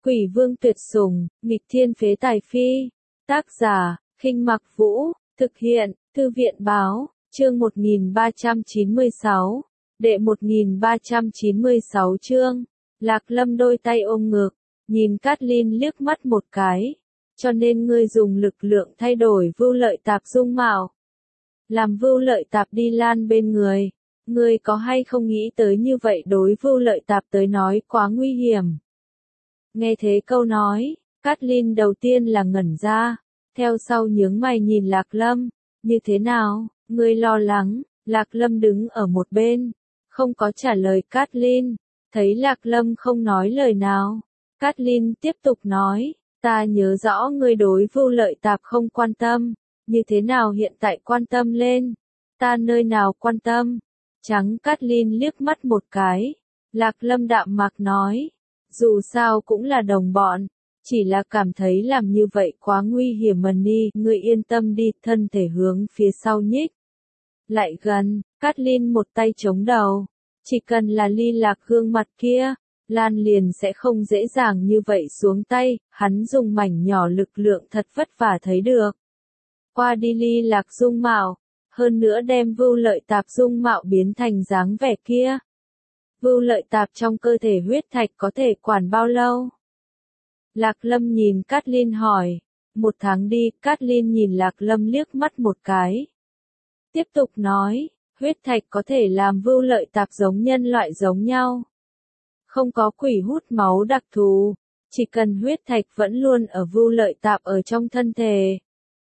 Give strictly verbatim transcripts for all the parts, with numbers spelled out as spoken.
Quỷ vương tuyệt sủng, nghịch thiên phế tài phi. Tác giả, Khinh Mặc Vũ, thực hiện, Thư viện báo, chương một nghìn ba trăm chín mươi sáu, đệ một nghìn ba trăm chín mươi sáu chương. Lạc Lâm đôi tay ôm ngực, nhìn Cát Linh liếc mắt một cái, cho nên ngươi dùng lực lượng thay đổi Vưu Lợi Tạp dung mạo. Làm Vưu Lợi Tạp đi lan bên người, ngươi có hay không nghĩ tới như vậy đối Vưu Lợi Tạp tới nói quá nguy hiểm. Nghe thế câu nói, Cát Linh đầu tiên là ngẩn ra, theo sau nhướng mày nhìn Lạc Lâm, như thế nào, ngươi lo lắng, Lạc Lâm đứng ở một bên, không có trả lời Cát Linh, thấy Lạc Lâm không nói lời nào, Cát Linh tiếp tục nói, ta nhớ rõ ngươi đối Vưu Lợi Tạp không quan tâm, như thế nào hiện tại quan tâm lên, ta nơi nào quan tâm, trắng Cát Linh liếc mắt một cái, Lạc Lâm đạm mạc nói, dù sao cũng là đồng bọn, chỉ là cảm thấy làm như vậy quá nguy hiểm mà đi, ngươi yên tâm đi, thân thể hướng phía sau nhích. Lại gần, Cát Linh một tay chống đầu, chỉ cần là ly Lạc gương mặt kia, Lan liền sẽ không dễ dàng như vậy xuống tay, hắn dùng mảnh nhỏ lực lượng thật vất vả thấy được. Qua đi ly Lạc dung mạo, hơn nữa đem Vưu Lợi Tạp dung mạo biến thành dáng vẻ kia. Vưu Lợi Tạp trong cơ thể huyết thạch có thể quản bao lâu? Lạc Lâm nhìn Cát Linh hỏi. Một tháng đi, Cát Linh nhìn Lạc Lâm liếc mắt một cái. Tiếp tục nói, huyết thạch có thể làm Vưu Lợi Tạp giống nhân loại giống nhau. Không có quỷ hút máu đặc thù, chỉ cần huyết thạch vẫn luôn ở Vưu Lợi Tạp ở trong thân thể.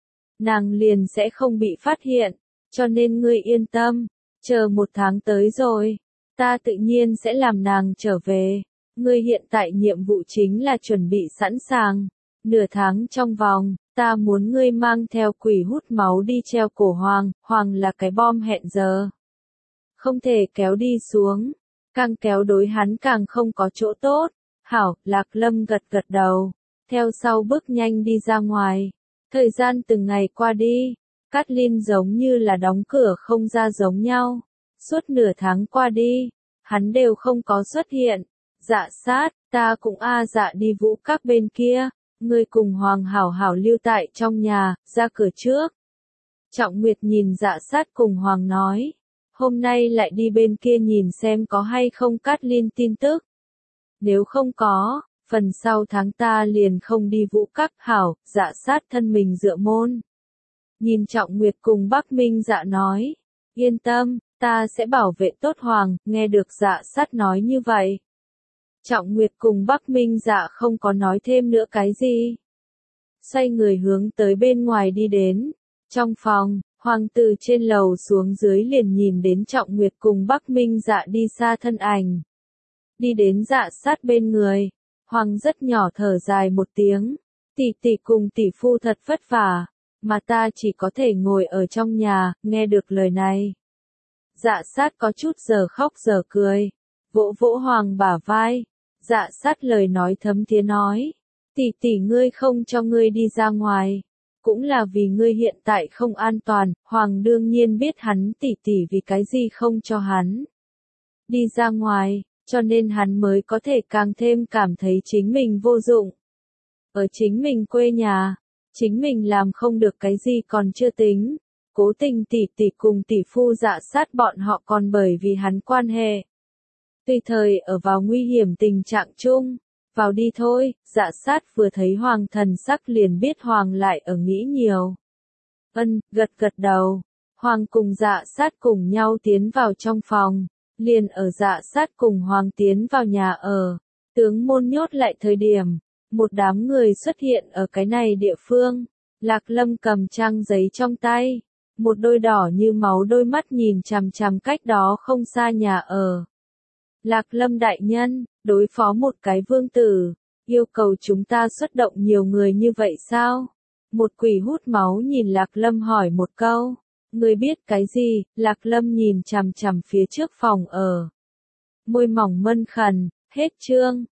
Nàng liền sẽ không bị phát hiện, cho nên ngươi yên tâm, chờ một tháng tới rồi. Ta tự nhiên sẽ làm nàng trở về. Ngươi hiện tại nhiệm vụ chính là chuẩn bị sẵn sàng. Nửa tháng trong vòng, ta muốn ngươi mang theo quỷ hút máu đi treo cổ Hoàng. Hoàng là cái bom hẹn giờ. Không thể kéo đi xuống. Càng kéo đối hắn càng không có chỗ tốt. Hảo, Lạc Lâm gật gật đầu. Theo sau bước nhanh đi ra ngoài. Thời gian từng ngày qua đi. Cát Linh giống như là đóng cửa không ra giống nhau. Suốt nửa tháng qua đi, hắn đều không có xuất hiện. Dạ sát, ta cũng a dạ đi vũ các bên kia, ngươi cùng Hoàng hảo hảo lưu tại trong nhà, ra cửa trước. Trọng Nguyệt nhìn dạ sát cùng Hoàng nói, hôm nay lại đi bên kia nhìn xem có hay không Cát Linh tin tức. Nếu không có, phần sau tháng ta liền không đi vũ các hảo, dạ sát thân mình dựa môn. Nhìn Trọng Nguyệt cùng Bắc Minh dạ nói, yên tâm. Ta sẽ bảo vệ tốt Hoàng, nghe được dạ sát nói như vậy. Trọng Nguyệt cùng Bắc Minh dạ không có nói thêm nữa cái gì. Xoay người hướng tới bên ngoài đi đến. Trong phòng, Hoàng từ trên lầu xuống dưới liền nhìn đến Trọng Nguyệt cùng Bắc Minh dạ đi xa thân ảnh. Đi đến dạ sát bên người. Hoàng rất nhỏ thở dài một tiếng. Tỷ tỷ cùng tỷ phu thật vất vả, mà ta chỉ có thể ngồi ở trong nhà, nghe được lời này. Dạ sát có chút giờ khóc giờ cười, vỗ vỗ Hoàng bả vai, dạ sát lời nói thấm thía nói, tỷ tỷ ngươi không cho ngươi đi ra ngoài, cũng là vì ngươi hiện tại không an toàn, Hoàng đương nhiên biết hắn tỷ tỷ vì cái gì không cho hắn đi ra ngoài, cho nên hắn mới có thể càng thêm cảm thấy chính mình vô dụng. Ở chính mình quê nhà, chính mình làm không được cái gì còn chưa tính. Cố tình tỷ tỷ cùng tỷ phu dạ sát bọn họ còn bởi vì hắn quan hệ. Tùy thời ở vào nguy hiểm tình trạng chung, vào đi thôi, dạ sát vừa thấy Hoàng thần sắc liền biết Hoàng lại ở nghĩ nhiều. Ân, gật gật đầu, Hoàng cùng dạ sát cùng nhau tiến vào trong phòng, liền ở dạ sát cùng Hoàng tiến vào nhà ở, tướng môn nhốt lại thời điểm, một đám người xuất hiện ở cái này địa phương, Lạc Lâm cầm trang giấy trong tay. Một đôi đỏ như máu đôi mắt nhìn chằm chằm cách đó không xa nhà ở. Lạc Lâm đại nhân, đối phó một cái vương tử, yêu cầu chúng ta xuất động nhiều người như vậy sao? Một quỷ hút máu nhìn Lạc Lâm hỏi một câu. Người biết cái gì? Lạc Lâm nhìn chằm chằm phía trước phòng ở. Môi mỏng mân khẩn, hết chương.